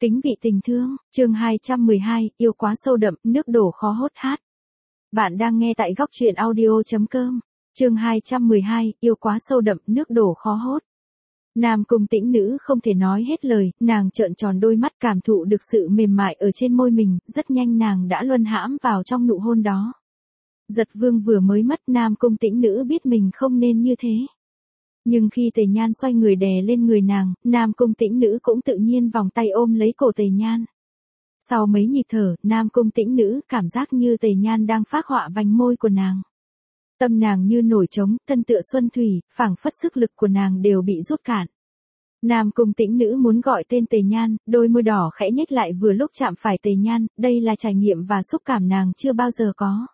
Kính vị tình thương, chương 212, yêu quá sâu đậm, nước đổ khó hốt hát. Bạn đang nghe tại góc truyện audio.com. Chương 212, yêu quá sâu đậm, nước đổ khó hốt. Nam Cung Tĩnh Nữ không thể nói hết lời, nàng trợn tròn đôi mắt cảm thụ được sự mềm mại ở trên môi mình, rất nhanh nàng đã luân hãm vào trong nụ hôn đó. Giật Vương vừa mới mất, Nam Cung Tĩnh Nữ biết mình không nên như thế. Nhưng khi Tề Nhan xoay người đè lên người nàng, Nam Cung Tĩnh Nữ cũng tự nhiên vòng tay ôm lấy cổ Tề Nhan. Sau mấy nhịp thở, Nam Cung Tĩnh Nữ cảm giác như Tề Nhan đang phác họa vành môi của nàng. Tâm nàng như nổi trống, thân tựa xuân thủy, phảng phất sức lực của nàng đều bị rút cạn. Nam Cung Tĩnh Nữ muốn gọi tên Tề Nhan, đôi môi đỏ khẽ nhếch lại vừa lúc chạm phải Tề Nhan, đây là trải nghiệm và xúc cảm nàng chưa bao giờ có.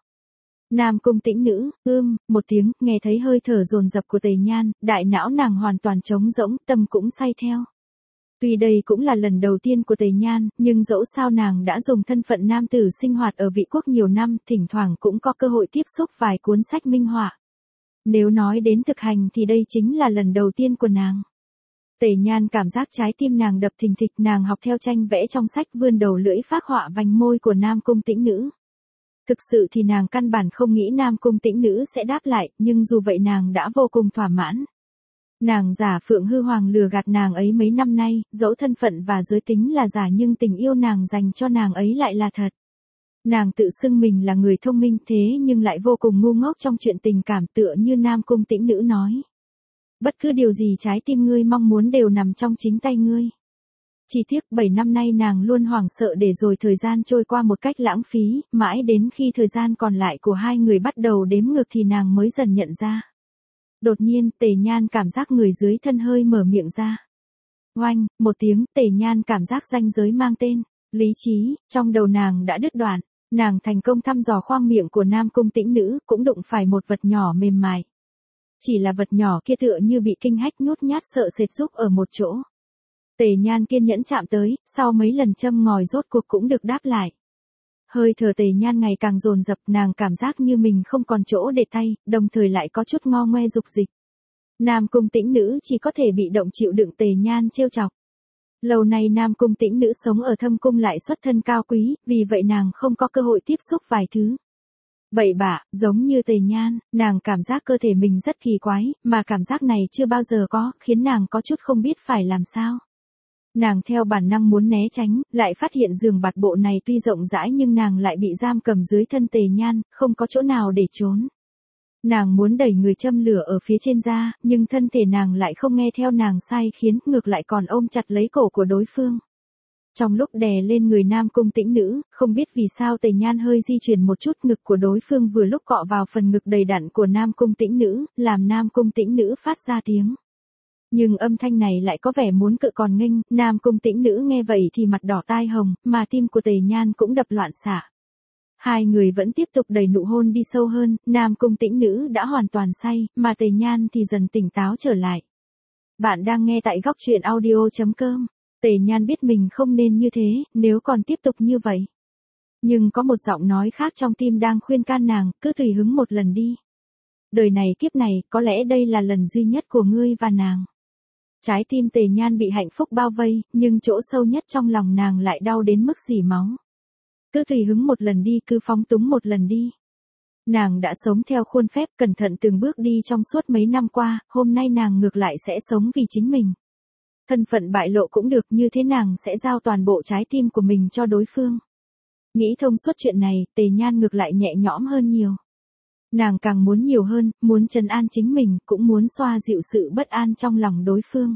Nam Cung Tĩnh Nữ, một tiếng, nghe thấy hơi thở dồn dập của Tề Nhan, đại não nàng hoàn toàn trống rỗng, tâm cũng say theo. Tuy đây cũng là lần đầu tiên của Tề Nhan, nhưng dẫu sao nàng đã dùng thân phận nam tử sinh hoạt ở Vị Quốc nhiều năm, thỉnh thoảng cũng có cơ hội tiếp xúc vài cuốn sách minh họa. Nếu nói đến thực hành thì đây chính là lần đầu tiên của nàng. Tề Nhan cảm giác trái tim nàng đập thình thịch, nàng học theo tranh vẽ trong sách, vươn đầu lưỡi phác họa vành môi của Nam Cung Tĩnh Nữ. Thực sự thì nàng căn bản không nghĩ Nam Cung Tĩnh Nữ sẽ đáp lại, nhưng dù vậy nàng đã vô cùng thỏa mãn. Nàng giả Phượng Hư Hoàng lừa gạt nàng ấy mấy năm nay, dẫu thân phận và giới tính là giả nhưng tình yêu nàng dành cho nàng ấy lại là thật. Nàng tự xưng mình là người thông minh thế nhưng lại vô cùng ngu ngốc trong chuyện tình cảm, tựa như Nam Cung Tĩnh Nữ nói. Bất cứ điều gì trái tim ngươi mong muốn đều nằm trong chính tay ngươi. Chỉ tiếc 7 năm nay nàng luôn hoảng sợ để rồi thời gian trôi qua một cách lãng phí, mãi đến khi thời gian còn lại của hai người bắt đầu đếm ngược thì nàng mới dần nhận ra. Đột nhiên, Tề Nhan cảm giác người dưới thân hơi mở miệng ra. Oanh, một tiếng, Tề Nhan cảm giác ranh giới mang tên, lý trí, trong đầu nàng đã đứt đoạn, nàng thành công thăm dò khoang miệng của Nam Cung Tĩnh Nữ, cũng đụng phải một vật nhỏ mềm mại. Chỉ là vật nhỏ kia tựa như bị kinh hách nhút nhát sợ sệt rúc ở một chỗ. Tề Nhan kiên nhẫn chạm tới, sau mấy lần châm ngòi rốt cuộc cũng được đáp lại. Hơi thở Tề Nhan ngày càng dồn dập, nàng cảm giác như mình không còn chỗ để tay, đồng thời lại có chút ngo ngoe dục dịch. Nam Cung Tĩnh Nữ chỉ có thể bị động chịu đựng Tề Nhan trêu chọc. Lâu nay Nam Cung Tĩnh Nữ sống ở thâm cung lại xuất thân cao quý, vì vậy nàng không có cơ hội tiếp xúc vài thứ bậy bạ, giống như Tề Nhan, nàng cảm giác cơ thể mình rất kỳ quái, mà cảm giác này chưa bao giờ có, khiến nàng có chút không biết phải làm sao. Nàng theo bản năng muốn né tránh, lại phát hiện giường bạt bộ này tuy rộng rãi nhưng nàng lại bị giam cầm dưới thân Tề Nhan, không có chỗ nào để trốn. Nàng muốn đẩy người châm lửa ở phía trên ra, nhưng thân thể nàng lại không nghe theo nàng sai khiến, ngược lại còn ôm chặt lấy cổ của đối phương. Trong lúc đè lên người Nam Cung Tĩnh Nữ, không biết vì sao Tề Nhan hơi di chuyển một chút, ngực của đối phương vừa lúc cọ vào phần ngực đầy đặn của Nam Cung Tĩnh Nữ, làm Nam Cung Tĩnh Nữ phát ra tiếng. Nhưng âm thanh này lại có vẻ muốn cự còn nghênh, Nam Cung Tĩnh Nữ nghe vậy thì mặt đỏ tai hồng, mà tim của Tề Nhan cũng đập loạn xạ. Hai người vẫn tiếp tục đẩy nụ hôn đi sâu hơn, Nam Cung Tĩnh Nữ đã hoàn toàn say, mà Tề Nhan thì dần tỉnh táo trở lại. Bạn đang nghe tại góc truyện audio.com. Tề Nhan biết mình không nên như thế, nếu còn tiếp tục như vậy. Nhưng có một giọng nói khác trong tim đang khuyên can nàng, cứ tùy hứng một lần đi. Đời này kiếp này, có lẽ đây là lần duy nhất của ngươi và nàng. Trái tim Tề Nhan bị hạnh phúc bao vây, nhưng chỗ sâu nhất trong lòng nàng lại đau đến mức rỉ máu. Cứ tùy hứng một lần đi, cứ phóng túng một lần đi. Nàng đã sống theo khuôn phép, cẩn thận từng bước đi trong suốt mấy năm qua, hôm nay nàng ngược lại sẽ sống vì chính mình. Thân phận bại lộ cũng được, như thế nàng sẽ giao toàn bộ trái tim của mình cho đối phương. Nghĩ thông suốt chuyện này, Tề Nhan ngược lại nhẹ nhõm hơn nhiều. Nàng càng muốn nhiều hơn, muốn trấn an chính mình, cũng muốn xoa dịu sự bất an trong lòng đối phương.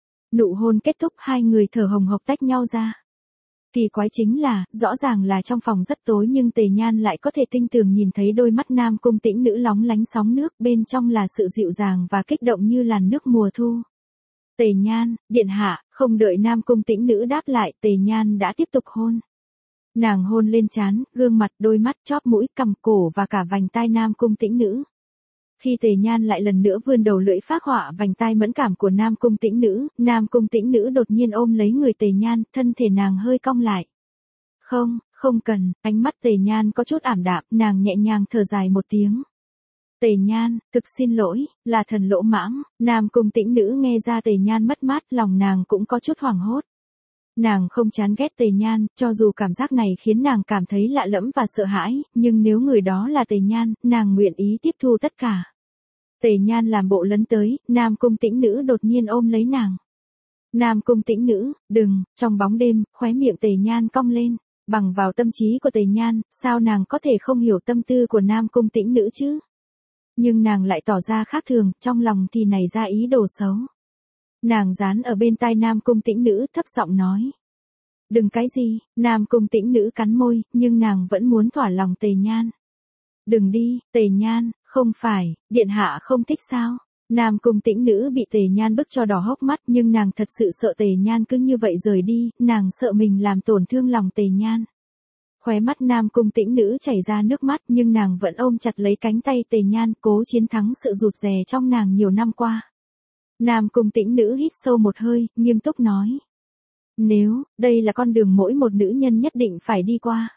Nụ hôn kết thúc, hai người thở hồng hộc tách nhau ra. Kỳ quái chính là, rõ ràng là trong phòng rất tối nhưng Tề Nhan lại có thể tinh tường nhìn thấy đôi mắt Nam Cung Tĩnh Nữ lóng lánh sóng nước, bên trong là sự dịu dàng và kích động như làn nước mùa thu. Tề Nhan, điện hạ, không đợi Nam Cung Tĩnh Nữ đáp lại, Tề Nhan đã tiếp tục hôn. Nàng hôn lên trán, gương mặt, đôi mắt, chóp mũi, cằm, cổ và cả vành tai Nam Cung Tĩnh Nữ. Khi Tề Nhan lại lần nữa vươn đầu lưỡi phác họa vành tai mẫn cảm của Nam Cung Tĩnh Nữ, Nam Cung Tĩnh Nữ đột nhiên ôm lấy người Tề Nhan, thân thể nàng hơi cong lại. Không cần, ánh mắt Tề Nhan có chút ảm đạm, nàng nhẹ nhàng thở dài một tiếng. Tề Nhan, thực xin lỗi, là thần lỗ mãng. Nam Cung Tĩnh Nữ nghe ra Tề Nhan mất mát, lòng nàng cũng có chút hoảng hốt. Nàng không chán ghét Tề Nhan, cho dù cảm giác này khiến nàng cảm thấy lạ lẫm và sợ hãi, nhưng nếu người đó là Tề Nhan, nàng nguyện ý tiếp thu tất cả. Tề Nhan làm bộ lấn tới, Nam Cung Tĩnh Nữ đột nhiên ôm lấy nàng. Nam Cung Tĩnh Nữ, đừng, trong bóng đêm, khóe miệng Tề Nhan cong lên, bằng vào tâm trí của Tề Nhan, sao nàng có thể không hiểu tâm tư của Nam Cung Tĩnh Nữ chứ? Nhưng nàng lại tỏ ra khác thường, trong lòng thì nảy ra ý đồ xấu. Nàng dán ở bên tai Nam Cung Tĩnh Nữ thấp giọng nói. Đừng cái gì, Nam Cung Tĩnh Nữ cắn môi, nhưng nàng vẫn muốn thỏa lòng Tề Nhan. Đừng đi, Tề Nhan, không phải, điện hạ không thích sao? Nam Cung Tĩnh Nữ bị Tề Nhan bức cho đỏ hốc mắt, nhưng nàng thật sự sợ Tề Nhan cứ như vậy rời đi, nàng sợ mình làm tổn thương lòng Tề Nhan. Khóe mắt Nam Cung Tĩnh Nữ chảy ra nước mắt, nhưng nàng vẫn ôm chặt lấy cánh tay Tề Nhan, cố chiến thắng sự rụt rè trong nàng nhiều năm qua. Nam Cung Tĩnh Nữ hít sâu một hơi, nghiêm túc nói. Nếu, đây là con đường mỗi một nữ nhân nhất định phải đi qua.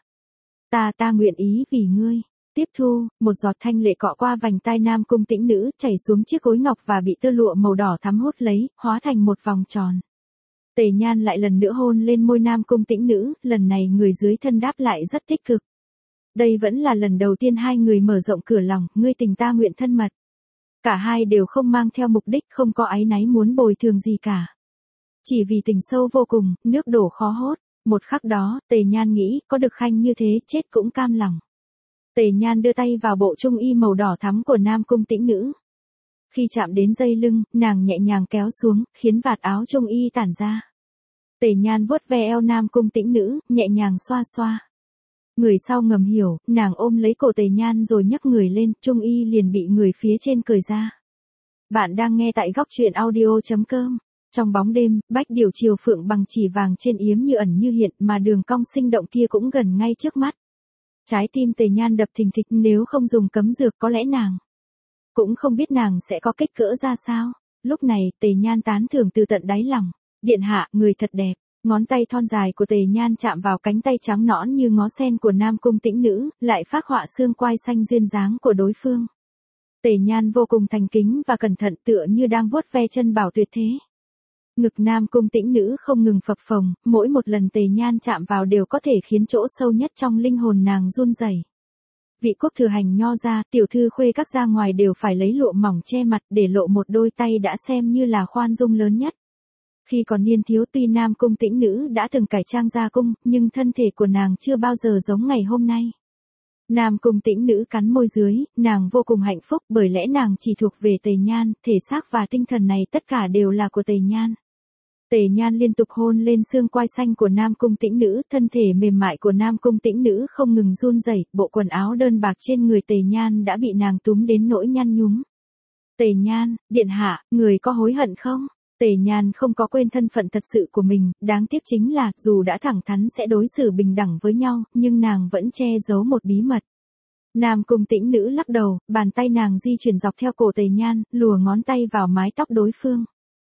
Ta nguyện ý vì ngươi. Tiếp thu, một giọt thanh lệ cọ qua vành tai Nam Cung Tĩnh Nữ, chảy xuống chiếc gối ngọc và bị tơ lụa màu đỏ thắm hút lấy, hóa thành một vòng tròn. Tề Nhan lại lần nữa hôn lên môi Nam Cung Tĩnh Nữ, lần này người dưới thân đáp lại rất tích cực. Đây vẫn là lần đầu tiên hai người mở rộng cửa lòng, ngươi tình ta nguyện thân mật. Cả hai đều không mang theo mục đích, không có áy náy muốn bồi thường gì cả. Chỉ vì tình sâu vô cùng, nước đổ khó hốt. Một khắc đó, Tề Nhan nghĩ, có được Khanh như thế, chết cũng cam lòng. Tề Nhan đưa tay vào bộ trung y màu đỏ thắm của Nam Cung Tĩnh Nữ. Khi chạm đến dây lưng, nàng nhẹ nhàng kéo xuống, khiến vạt áo trung y tản ra. Tề Nhan vuốt ve eo Nam Cung Tĩnh Nữ, nhẹ nhàng xoa xoa. Người sau ngầm hiểu, nàng ôm lấy cổ Tề Nhan rồi nhấc người lên, trung y liền bị người phía trên cởi ra. Bạn đang nghe tại góc truyện audio.com. Trong bóng đêm, bách điều chiều phượng bằng chỉ vàng trên yếm như ẩn như hiện, mà đường cong sinh động kia cũng gần ngay trước mắt. Trái tim Tề Nhan đập thình thịch, nếu không dùng cấm dược có lẽ nàng cũng không biết nàng sẽ có kích cỡ ra sao. Lúc này, Tề Nhan tán thưởng từ tận đáy lòng. Điện hạ, người thật đẹp. Ngón tay thon dài của Tề Nhan chạm vào cánh tay trắng nõn như ngó sen của Nam Cung Tĩnh Nữ, lại phác họa xương quai xanh duyên dáng của đối phương. Tề Nhan vô cùng thành kính và cẩn thận, tựa như đang vuốt ve chân bảo tuyệt thế. Ngực Nam Cung Tĩnh Nữ không ngừng phập phồng, mỗi một lần Tề Nhan chạm vào đều có thể khiến chỗ sâu nhất trong linh hồn nàng run rẩy. Vị quốc thừa hành nho ra, tiểu thư khuê các ra ngoài đều phải lấy lụa mỏng che mặt, để lộ một đôi tay đã xem như là khoan dung lớn nhất. Khi còn niên thiếu, tuy Nam Cung Tĩnh Nữ đã từng cải trang ra cung, nhưng thân thể của nàng chưa bao giờ giống ngày hôm nay. Nam Cung Tĩnh Nữ cắn môi dưới, nàng vô cùng hạnh phúc, bởi lẽ nàng chỉ thuộc về Tề Nhan, thể xác và tinh thần này tất cả đều là của Tề Nhan. Tề Nhan liên tục hôn lên xương quai xanh của Nam Cung Tĩnh Nữ, thân thể mềm mại của Nam Cung Tĩnh Nữ không ngừng run rẩy, bộ quần áo đơn bạc trên người Tề Nhan đã bị nàng túm đến nỗi nhăn nhúm. Tề Nhan, điện hạ, người có hối hận không? Tề Nhan không có quên thân phận thật sự của mình, đáng tiếc chính là, dù đã thẳng thắn sẽ đối xử bình đẳng với nhau, nhưng nàng vẫn che giấu một bí mật. Nam Cung Tĩnh Nữ lắc đầu, bàn tay nàng di chuyển dọc theo cổ Tề Nhan, lùa ngón tay vào mái tóc đối phương.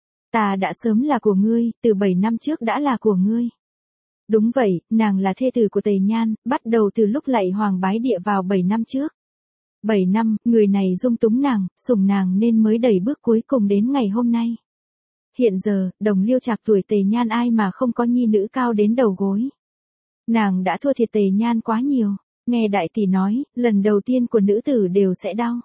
Ta đã sớm là của ngươi, từ 7 năm trước đã là của ngươi. Đúng vậy, nàng là thê tử của Tề Nhan, bắt đầu từ lúc lạy hoàng bái địa vào 7 năm trước. 7 năm, người này dung túng nàng, sủng nàng nên mới đẩy bước cuối cùng đến ngày hôm nay. Hiện giờ, đồng liêu trạc tuổi Tề Nhan ai mà không có nhi nữ cao đến đầu gối. Nàng đã thua thiệt Tề Nhan quá nhiều. Nghe đại tỷ nói, lần đầu tiên của nữ tử đều sẽ đau.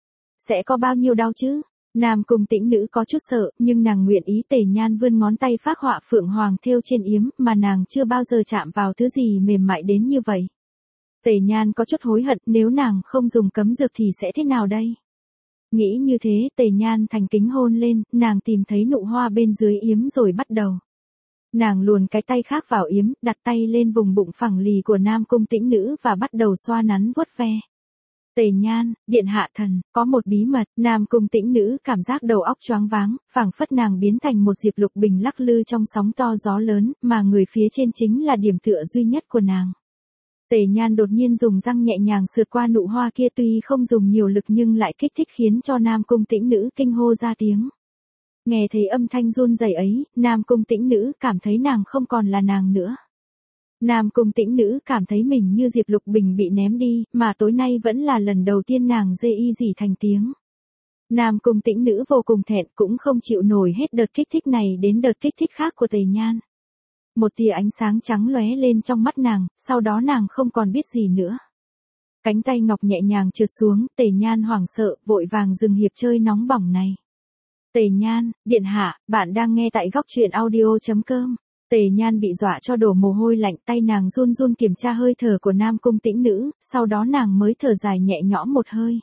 Sẽ có bao nhiêu đau chứ? Nam Cung Tĩnh Nữ có chút sợ, nhưng nàng nguyện ý. Tề Nhan vươn ngón tay phác họa phượng hoàng thêu trên yếm, mà nàng chưa bao giờ chạm vào thứ gì mềm mại đến như vậy. Tề Nhan có chút hối hận, nếu nàng không dùng cấm dược thì sẽ thế nào đây? Nghĩ như thế, Tề Nhan thành kính hôn lên, nàng tìm thấy nụ hoa bên dưới yếm rồi bắt đầu. Nàng luồn cái tay khác vào yếm, đặt tay lên vùng bụng phẳng lì của Nam Cung Tĩnh Nữ và bắt đầu xoa nắn vuốt ve. Tề Nhan, điện hạ thần, có một bí mật. Nam Cung Tĩnh Nữ cảm giác đầu óc choáng váng, phảng phất nàng biến thành một diệp lục bình lắc lư trong sóng to gió lớn, mà người phía trên chính là điểm tựa duy nhất của nàng. Tề Nhan đột nhiên dùng răng nhẹ nhàng sượt qua nụ hoa kia, tuy không dùng nhiều lực nhưng lại kích thích khiến cho Nam Cung Tĩnh Nữ kinh hô ra tiếng. Nghe thấy âm thanh run rẩy ấy, Nam Cung Tĩnh Nữ cảm thấy nàng không còn là nàng nữa. Nam Cung Tĩnh Nữ cảm thấy mình như diệp lục bình bị ném đi, mà tối nay vẫn là lần đầu tiên nàng dê y gì thành tiếng. Nam Cung Tĩnh Nữ vô cùng thẹn, cũng không chịu nổi hết đợt kích thích này đến đợt kích thích khác của Tề Nhan. Một tia ánh sáng trắng lóe lên trong mắt nàng, sau đó nàng không còn biết gì nữa. Cánh tay ngọc nhẹ nhàng trượt xuống, Tề Nhan hoảng sợ, vội vàng dừng hiệp chơi nóng bỏng này. Tề Nhan, điện hạ, bạn đang nghe tại góc truyện audio.com. Tề Nhan bị dọa cho đổ mồ hôi lạnh, tay nàng run run kiểm tra hơi thở của Nam Cung Tĩnh Nữ, sau đó nàng mới thở dài nhẹ nhõm một hơi.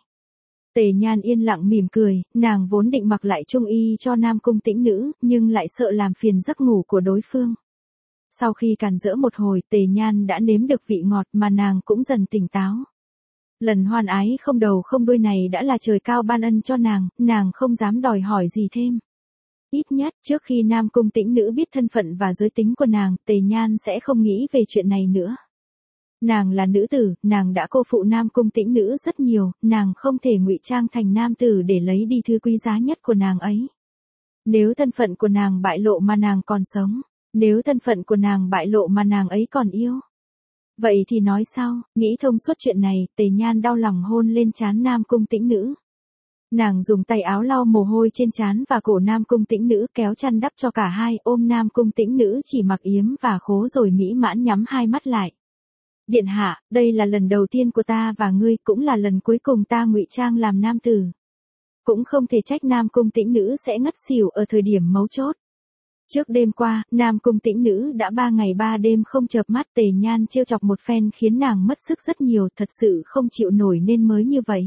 Tề Nhan yên lặng mỉm cười, nàng vốn định mặc lại trung y cho Nam Cung Tĩnh Nữ, nhưng lại sợ làm phiền giấc ngủ của đối phương. Sau khi càn rỡ một hồi, Tề Nhan đã nếm được vị ngọt mà nàng cũng dần tỉnh táo. Lần hoan ái không đầu không đuôi này đã là trời cao ban ân cho nàng không dám đòi hỏi gì thêm. Ít nhất, trước khi Nam Cung Tĩnh Nữ biết thân phận và giới tính của nàng, Tề Nhan sẽ không nghĩ về chuyện này nữa. Nàng là nữ tử, nàng đã cô phụ Nam Cung Tĩnh Nữ rất nhiều, nàng không thể ngụy trang thành nam tử để lấy đi thứ quý giá nhất của nàng ấy. Nếu thân phận của nàng bại lộ mà nàng còn sống, nếu thân phận của nàng bại lộ mà nàng ấy còn yêu. Vậy thì nói sao, nghĩ thông suốt chuyện này, Tề Nhan đau lòng hôn lên trán Nam Cung Tĩnh Nữ. Nàng dùng tay áo lau mồ hôi trên trán và cổ Nam Cung Tĩnh Nữ, kéo chăn đắp cho cả hai, ôm Nam Cung Tĩnh Nữ chỉ mặc yếm và khố rồi mỹ mãn nhắm hai mắt lại. Điện hạ, đây là lần đầu tiên của ta và ngươi, cũng là lần cuối cùng ta ngụy trang làm nam tử. Cũng không thể trách Nam Cung Tĩnh Nữ sẽ ngất xỉu ở thời điểm mấu chốt. Trước đêm qua, Nam Cung Tĩnh Nữ đã 3 ngày 3 đêm không chợp mắt, Tề Nhan trêu chọc một phen khiến nàng mất sức rất nhiều, thật sự không chịu nổi nên mới như vậy.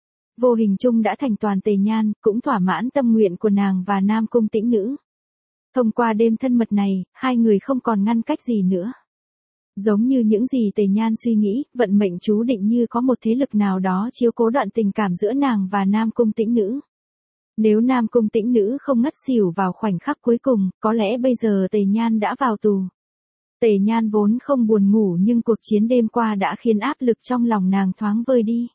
Vô hình chung đã thành toàn Tề Nhan, cũng thỏa mãn tâm nguyện của nàng và Nam Cung Tĩnh Nữ. Thông qua đêm thân mật này, hai người không còn ngăn cách gì nữa. Giống như những gì Tề Nhan suy nghĩ, vận mệnh chú định như có một thế lực nào đó chiếu cố đoạn tình cảm giữa nàng và Nam Cung Tĩnh Nữ. Nếu Nam Cung Tĩnh Nữ không ngất xỉu vào khoảnh khắc cuối cùng, có lẽ bây giờ Tề Nhan đã vào tù. Tề Nhan vốn không buồn ngủ nhưng cuộc chiến đêm qua đã khiến áp lực trong lòng nàng thoáng vơi đi.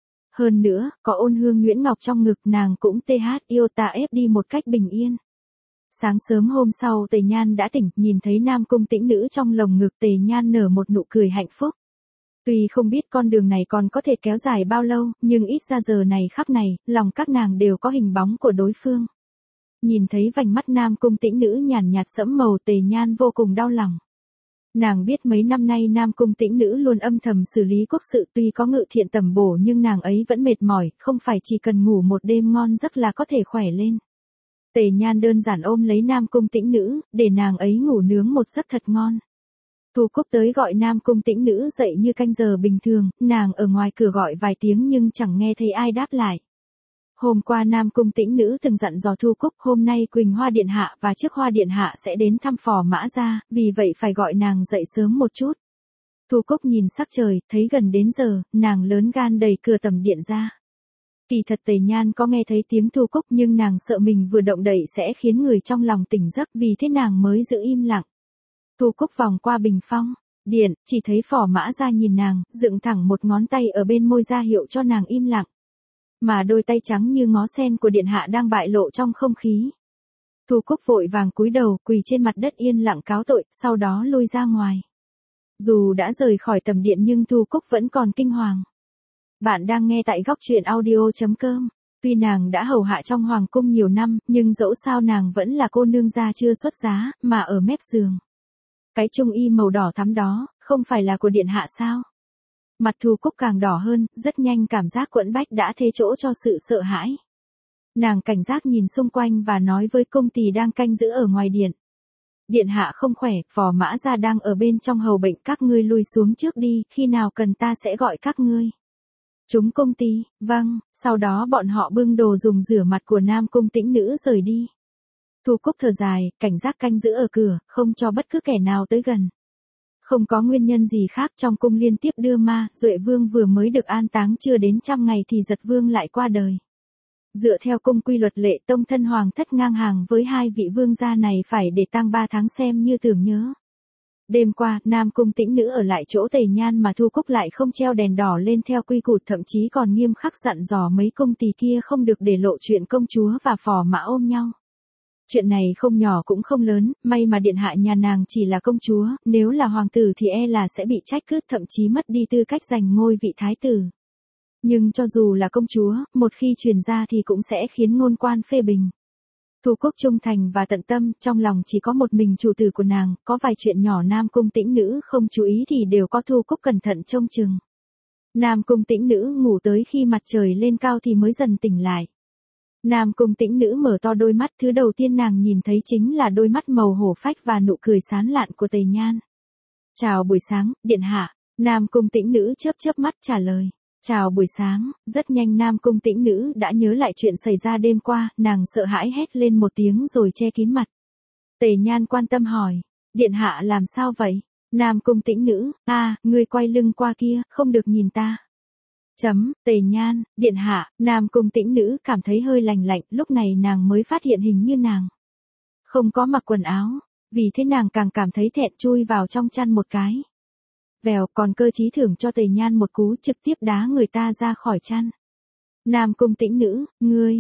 Hơn nữa, có Ôn Hương Nguyễn Ngọc trong ngực, nàng cũng yêu ta ép đi một cách bình yên. Sáng sớm hôm sau Tề Nhan đã tỉnh, nhìn thấy Nam Cung Tĩnh Nữ trong lồng ngực, Tề Nhan nở một nụ cười hạnh phúc. Tuy không biết con đường này còn có thể kéo dài bao lâu, nhưng ít ra giờ này khắc này, lòng các nàng đều có hình bóng của đối phương. Nhìn thấy vành mắt Nam Cung Tĩnh Nữ nhàn nhạt sẫm màu, Tề Nhan vô cùng đau lòng. Nàng biết mấy năm nay Nam Cung Tĩnh Nữ luôn âm thầm xử lý quốc sự, tuy có ngự thiện tầm bổ nhưng nàng ấy vẫn mệt mỏi, không phải chỉ cần ngủ một đêm ngon giấc là có thể khỏe lên. Tề Nhan đơn giản ôm lấy Nam Cung Tĩnh Nữ, để nàng ấy ngủ nướng một giấc thật ngon. Thu Cúc tới gọi Nam Cung Tĩnh Nữ dậy như canh giờ bình thường, nàng ở ngoài cửa gọi vài tiếng nhưng chẳng nghe thấy ai đáp lại. Hôm qua Nam Cung Tĩnh Nữ từng dặn dò Thu Cúc hôm nay Quỳnh Hoa Điện Hạ và Chiếc Hoa Điện Hạ sẽ đến thăm Phò Mã Gia, vì vậy phải gọi nàng dậy sớm một chút. Thu Cúc nhìn sắc trời, thấy gần đến giờ, nàng lớn gan đẩy cửa tầm điện ra. Kỳ thật Tề Nhan có nghe thấy tiếng Thu Cúc nhưng nàng sợ mình vừa động đậy sẽ khiến người trong lòng tỉnh giấc, vì thế nàng mới giữ im lặng. Thu Cúc vòng qua bình phong, điện, chỉ thấy Phò Mã Gia nhìn nàng, dựng thẳng một ngón tay ở bên môi ra hiệu cho nàng im lặng. Mà đôi tay trắng như ngó sen của điện hạ đang bại lộ trong không khí. Thu Cúc vội vàng cúi đầu, quỳ trên mặt đất yên lặng cáo tội, sau đó lui ra ngoài. Dù đã rời khỏi tầm điện nhưng Thu Cúc vẫn còn kinh hoàng. Bạn đang nghe tại góc truyện audio.com. Tuy nàng đã hầu hạ trong hoàng cung nhiều năm, nhưng dẫu sao nàng vẫn là cô nương gia chưa xuất giá, mà ở mép giường. Cái trung y màu đỏ thắm đó, không phải là của điện hạ sao? Mặt Thu Cúc càng đỏ hơn, rất nhanh cảm giác quẫn bách đã thế chỗ cho sự sợ hãi. Nàng cảnh giác nhìn xung quanh và nói với cung tỳ đang canh giữ ở ngoài điện. Điện hạ không khỏe, Phò Mã Gia đang ở bên trong hầu bệnh, các ngươi lui xuống trước đi, khi nào cần ta sẽ gọi các ngươi. Chúng cung tỳ, vâng, sau đó bọn họ bưng đồ dùng rửa mặt của Nam Cung Tĩnh Nữ rời đi. Thu Cúc thở dài, cảnh giác canh giữ ở cửa, không cho bất cứ kẻ nào tới gần. Không có nguyên nhân gì khác, trong cung liên tiếp đưa ma, Duệ Vương vừa mới được an táng chưa đến 100 ngày thì Giật Vương lại qua đời. Dựa theo cung quy luật lệ, tông thân hoàng thất ngang hàng với hai vị vương gia này phải để tang 3 tháng xem như tưởng nhớ. Đêm qua, Nam Cung Tĩnh Nữ ở lại chỗ Tề Nhan mà Thu Cúc lại không treo đèn đỏ lên theo quy củ, thậm chí còn nghiêm khắc dặn dò mấy cung tỳ kia không được để lộ chuyện công chúa và Phò Mã ôm nhau. Chuyện này không nhỏ cũng không lớn, may mà điện hạ nhà nàng chỉ là công chúa, nếu là hoàng tử thì e là sẽ bị trách cứ, thậm chí mất đi tư cách giành ngôi vị thái tử. Nhưng cho dù là công chúa, một khi truyền ra thì cũng sẽ khiến ngôn quan phê bình. Thu Cúc trung thành và tận tâm, trong lòng chỉ có một mình chủ tử của nàng, có vài chuyện nhỏ Nam Cung Tĩnh Nữ không chú ý thì đều có Thu Cúc cẩn thận trông chừng. Nam Cung Tĩnh Nữ ngủ tới khi mặt trời lên cao thì mới dần tỉnh lại. Nam Cung Tĩnh Nữ mở to đôi mắt, thứ đầu tiên nàng nhìn thấy chính là đôi mắt màu hổ phách và nụ cười sán lạn của Tề Nhan. Chào buổi sáng, điện hạ. Nam Cung Tĩnh Nữ chớp chớp mắt trả lời. Chào buổi sáng. Rất nhanh Nam Cung Tĩnh Nữ đã nhớ lại chuyện xảy ra đêm qua, nàng sợ hãi hét lên một tiếng rồi che kín mặt. Tề Nhan quan tâm hỏi. Điện hạ làm sao vậy? Nam Cung Tĩnh Nữ, ngươi quay lưng qua kia, không được nhìn ta. Tề Nhan, điện hạ. Nam Cung Tĩnh Nữ cảm thấy hơi lạnh lạnh, lúc này nàng mới phát hiện hình như nàng không có mặc quần áo, vì thế nàng càng cảm thấy thẹn, chui vào trong chăn một cái. Vèo, còn cơ trí thưởng cho Tề Nhan một cú, trực tiếp đá người ta ra khỏi chăn. Nam Cung Tĩnh Nữ, ngươi,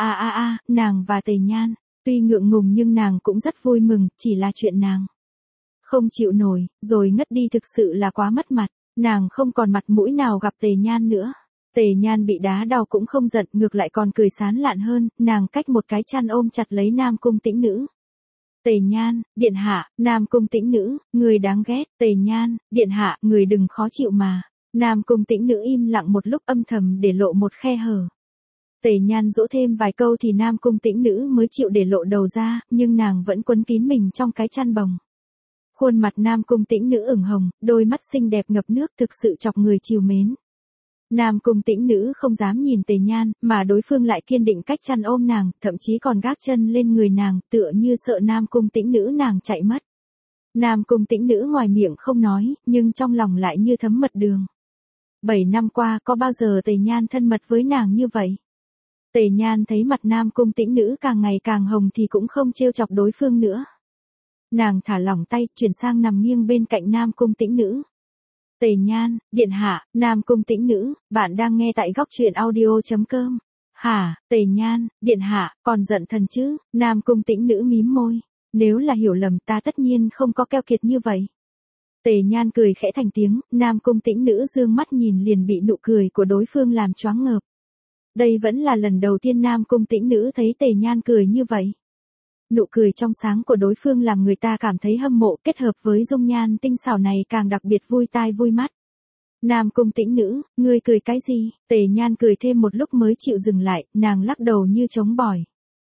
nàng và Tề Nhan, tuy ngượng ngùng nhưng nàng cũng rất vui mừng, chỉ là chuyện nàng không chịu nổi, rồi ngất đi thực sự là quá mất mặt, nàng không còn mặt mũi nào gặp Tề Nhan nữa. Tề Nhan bị đá đau cũng không giận, ngược lại còn cười sán lạn hơn, nàng cách một cái chăn ôm chặt lấy Nam Cung Tĩnh Nữ. Tề Nhan, điện hạ. Nam Cung Tĩnh Nữ, người đáng ghét. Tề Nhan, điện hạ, người đừng khó chịu mà. Nam Cung Tĩnh Nữ im lặng một lúc, âm thầm để lộ một khe hở. Tề Nhan dỗ thêm vài câu thì Nam Cung Tĩnh Nữ mới chịu để lộ đầu ra, nhưng nàng vẫn quấn kín mình trong cái chăn bồng. Khuôn mặt Nam Cung Tĩnh Nữ ửng hồng, đôi mắt xinh đẹp ngập nước, thực sự chọc người trìu mến. Nam Cung Tĩnh Nữ không dám nhìn Tề Nhan, mà đối phương lại kiên định cách chăn ôm nàng, thậm chí còn gác chân lên người nàng, tựa như sợ Nam Cung Tĩnh Nữ nàng chạy mất. Nam Cung Tĩnh Nữ ngoài miệng không nói, nhưng trong lòng lại như thấm mật đường. 7 năm qua có bao giờ Tề Nhan thân mật với nàng như vậy? Tề Nhan thấy mặt Nam Cung Tĩnh Nữ càng ngày càng hồng thì cũng không trêu chọc đối phương nữa. Nàng thả lỏng tay, chuyển sang nằm nghiêng bên cạnh Nam Cung Tĩnh Nữ. Tề Nhan, điện hạ. Nam Cung Tĩnh Nữ, bạn đang nghe tại góc truyện audio.com. Hả, Tề Nhan, điện hạ, còn giận thần chứ? Nam Cung Tĩnh Nữ mím môi. Nếu là hiểu lầm ta tất nhiên không có keo kiệt như vậy. Tề Nhan cười khẽ thành tiếng, Nam Cung Tĩnh Nữ dương mắt nhìn liền bị nụ cười của đối phương làm choáng ngợp. Đây vẫn là lần đầu tiên Nam Cung Tĩnh Nữ thấy Tề Nhan cười như vậy. Nụ cười trong sáng của đối phương làm người ta cảm thấy hâm mộ, kết hợp với dung nhan tinh xảo này càng đặc biệt vui tai vui mắt. Nam Cung Tĩnh Nữ, ngươi cười cái gì? Tề Nhan cười thêm một lúc mới chịu dừng lại, nàng lắc đầu như trống bỏi.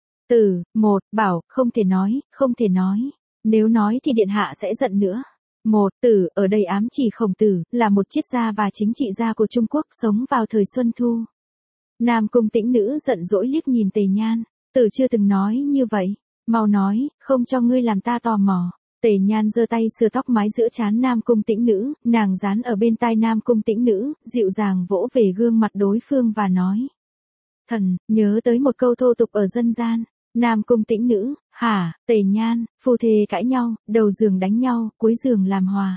Bảo, không thể nói, không thể nói. Nếu nói thì điện hạ sẽ giận nữa. Tử, ở đây ám chỉ Khổng Tử, là một triết gia và chính trị gia của Trung Quốc, sống vào thời Xuân Thu. Nam Cung Tĩnh Nữ giận dỗi liếc nhìn Tề Nhan. Tử chưa từng nói như vậy. Mau nói, không cho ngươi làm ta tò mò. Tề Nhan giơ tay sờ tóc mái giữa trán Nam Cung Tĩnh Nữ, nàng dán ở bên tai Nam Cung Tĩnh Nữ, dịu dàng vỗ về gương mặt đối phương và nói. Thần, nhớ tới một câu thô tục ở dân gian. Nam Cung Tĩnh Nữ, hả? Tề Nhan, phu thê cãi nhau, đầu giường đánh nhau, cuối giường làm hòa.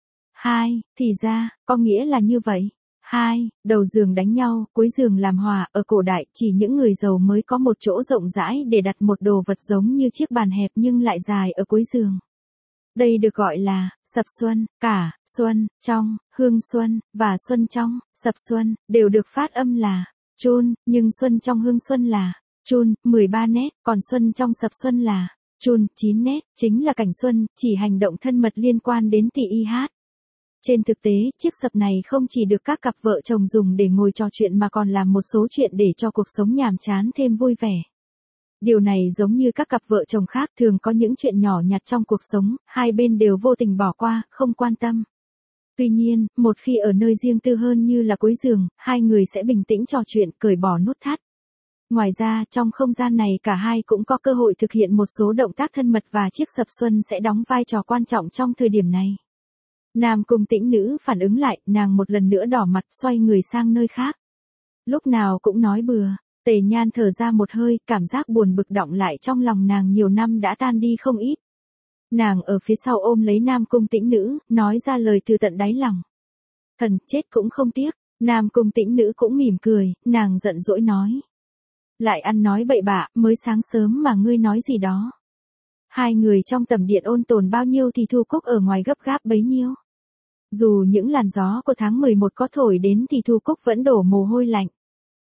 Thì ra, có nghĩa là như vậy. Đầu giường đánh nhau, cuối giường làm hòa, ở cổ đại chỉ những người giàu mới có một chỗ rộng rãi để đặt một đồ vật giống như chiếc bàn hẹp nhưng lại dài ở cuối giường. Đây được gọi là sập xuân. Cả xuân trong, hương xuân và xuân trong, sập xuân đều được phát âm là chun, nhưng xuân trong hương xuân là chun 13 nét, còn xuân trong sập xuân là chun 9 nét, chính là cảnh xuân, chỉ hành động thân mật liên quan đến tỳ y hát. Trên thực tế, chiếc sập này không chỉ được các cặp vợ chồng dùng để ngồi trò chuyện mà còn làm một số chuyện để cho cuộc sống nhàm chán thêm vui vẻ. Điều này giống như các cặp vợ chồng khác thường có những chuyện nhỏ nhặt trong cuộc sống, hai bên đều vô tình bỏ qua, không quan tâm. Tuy nhiên, một khi ở nơi riêng tư hơn như là cuối giường, hai người sẽ bình tĩnh trò chuyện, cởi bỏ nút thắt. Ngoài ra, trong không gian này cả hai cũng có cơ hội thực hiện một số động tác thân mật và chiếc sập xuân sẽ đóng vai trò quan trọng trong thời điểm này. Nam Cung Tĩnh Nữ phản ứng lại, nàng một lần nữa đỏ mặt xoay người sang nơi khác. Lúc nào cũng nói bừa. Tề Nhan thở ra một hơi, cảm giác buồn bực đọng lại trong lòng nàng nhiều năm đã tan đi không ít. Nàng ở phía sau ôm lấy Nam Cung Tĩnh Nữ, nói ra lời từ tận đáy lòng. Thần, chết cũng không tiếc. Nam Cung Tĩnh Nữ cũng mỉm cười, nàng giận dỗi nói. Lại ăn nói bậy bạ, mới sáng sớm mà ngươi nói gì đó. Hai người trong tầm điện ôn tồn bao nhiêu thì Thu Cúc ở ngoài gấp gáp bấy nhiêu. Dù những làn gió của tháng 11 có thổi đến thì Thu Cúc vẫn đổ mồ hôi lạnh.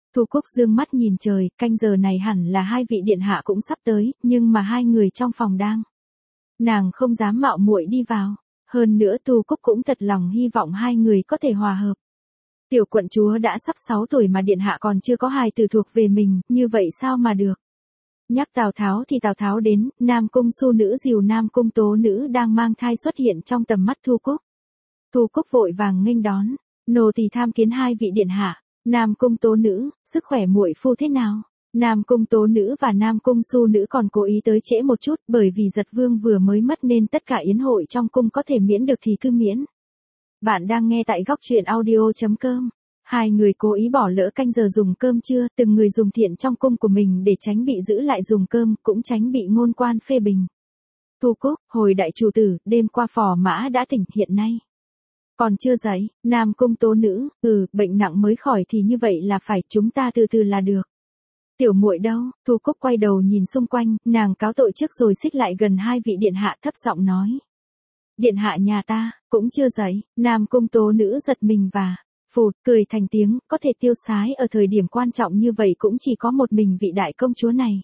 Thu Cúc dương mắt nhìn trời, canh giờ này hẳn là hai vị điện hạ cũng sắp tới, nhưng mà hai người trong phòng đang. Nàng không dám mạo muội đi vào. Hơn nữa Thu Cúc cũng thật lòng hy vọng hai người có thể hòa hợp. Tiểu quận chúa đã sắp 6 tuổi mà điện hạ còn chưa có hài tử thuộc về mình, như vậy sao mà được. Nhắc Tào Tháo thì Tào Tháo đến, Nam Cung Su nữ dìu Nam Cung Tố nữ đang mang thai xuất hiện trong tầm mắt Thu Cúc. Thu Cúc vội vàng nghênh đón, nô tỳ tham kiến hai vị điện hạ. Nam Cung Tố nữ, sức khỏe muội phu thế nào? Nam Cung Tố nữ và Nam Cung Su nữ còn cố ý tới trễ một chút, bởi vì Giật Vương vừa mới mất nên tất cả yến hội trong cung có thể miễn được thì cứ miễn. Bạn đang nghe tại góc truyện audio.com. Hai người cố ý bỏ lỡ canh giờ dùng cơm trưa, từng người dùng thiện trong cung của mình để tránh bị giữ lại dùng cơm, cũng tránh bị ngôn quan phê bình. Thu Cúc, hồi đại chủ tử, đêm qua phò mã đã tỉnh, hiện nay còn chưa dậy. Nam Cung Tố nữ, bệnh nặng mới khỏi thì như vậy là phải, chúng ta từ từ là được. Tiểu muội đâu? Thu Cúc quay đầu nhìn xung quanh, nàng cáo tội trước rồi xích lại gần hai vị điện hạ thấp giọng nói. Điện hạ nhà ta, cũng chưa dậy. Nam Cung Tố nữ giật mình và phụt, cười thành tiếng, có thể tiêu sái ở thời điểm quan trọng như vậy cũng chỉ có một mình vị đại công chúa này.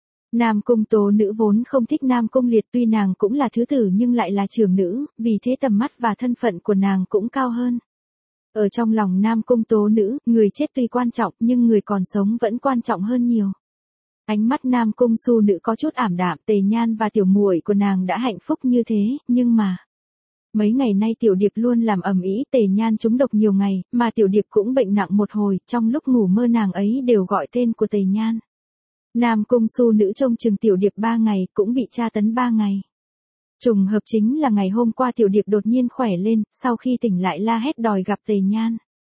Nam Cung Tố nữ vốn không thích Nam Cung Liệt, tuy nàng cũng là thứ tử nhưng lại là trưởng nữ, vì thế tầm mắt và thân phận của nàng cũng cao hơn. Ở trong lòng Nam Cung Tố nữ, người chết tuy quan trọng nhưng người còn sống vẫn quan trọng hơn nhiều. Ánh mắt Nam Cung Su nữ có chút ảm đạm, Tề Nhan và tiểu muội của nàng đã hạnh phúc như thế, nhưng mà mấy ngày nay Tiểu Điệp luôn làm ầm ĩ, Tề Nhan trúng độc nhiều ngày, mà Tiểu Điệp cũng bệnh nặng một hồi, trong lúc ngủ mơ nàng ấy đều gọi tên của Tề Nhan. Nam Cung Su nữ trông chừng Tiểu Điệp 3 ngày, cũng bị tra tấn 3 ngày. Trùng hợp chính là ngày hôm qua Tiểu Điệp đột nhiên khỏe lên, sau khi tỉnh lại la hét đòi gặp Tề Nhan.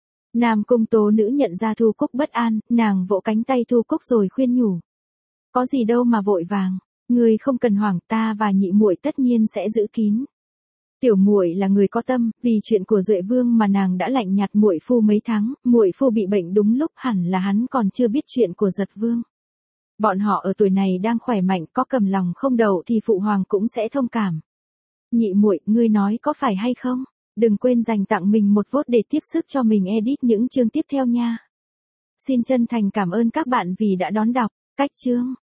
Nam Cung Tố nữ nhận ra Thu Cúc bất an, nàng vỗ cánh tay Thu Cúc rồi khuyên nhủ. Có gì đâu mà vội vàng, ngươi không cần hoảng, ta và nhị muội tất nhiên sẽ giữ kín. Tiểu muội là người có tâm, vì chuyện của Duệ Vương mà nàng đã lạnh nhạt muội phu mấy tháng, muội phu bị bệnh đúng lúc, hẳn là hắn còn chưa biết chuyện của Giật Vương. Bọn họ ở tuổi này đang khỏe mạnh, có cầm lòng không đậu thì phụ hoàng cũng sẽ thông cảm. Nhị muội, ngươi nói có phải hay không? Đừng quên dành tặng mình một vote để tiếp sức cho mình edit những chương tiếp theo nha. Xin chân thành cảm ơn các bạn vì đã đón đọc. Cách chương